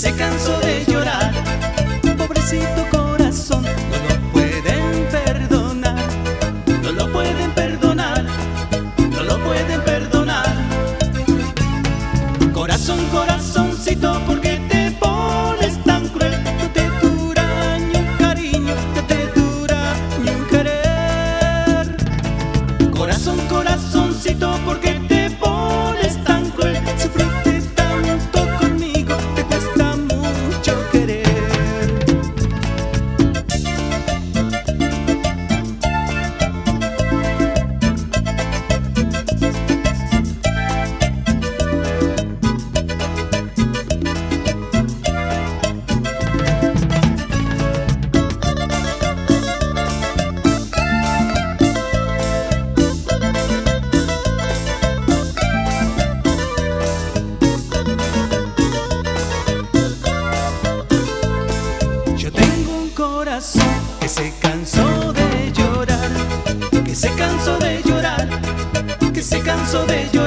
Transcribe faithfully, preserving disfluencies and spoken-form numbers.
se cansó de llorar. Pobrecito corazón, no lo pueden perdonar, no lo pueden perdonar, no lo pueden perdonar. Corazón, corazoncito, ¿por qué te pones tan cruel? No te dura ni un cariño, no te dura ni un querer. Corazón, corazoncito, ¿por qué te pones tan cruel? Sufriste tanto conmigo, te cuesta mucho querer. Que se cansó de llorar, que se cansó de llorar, que se cansó de llorar.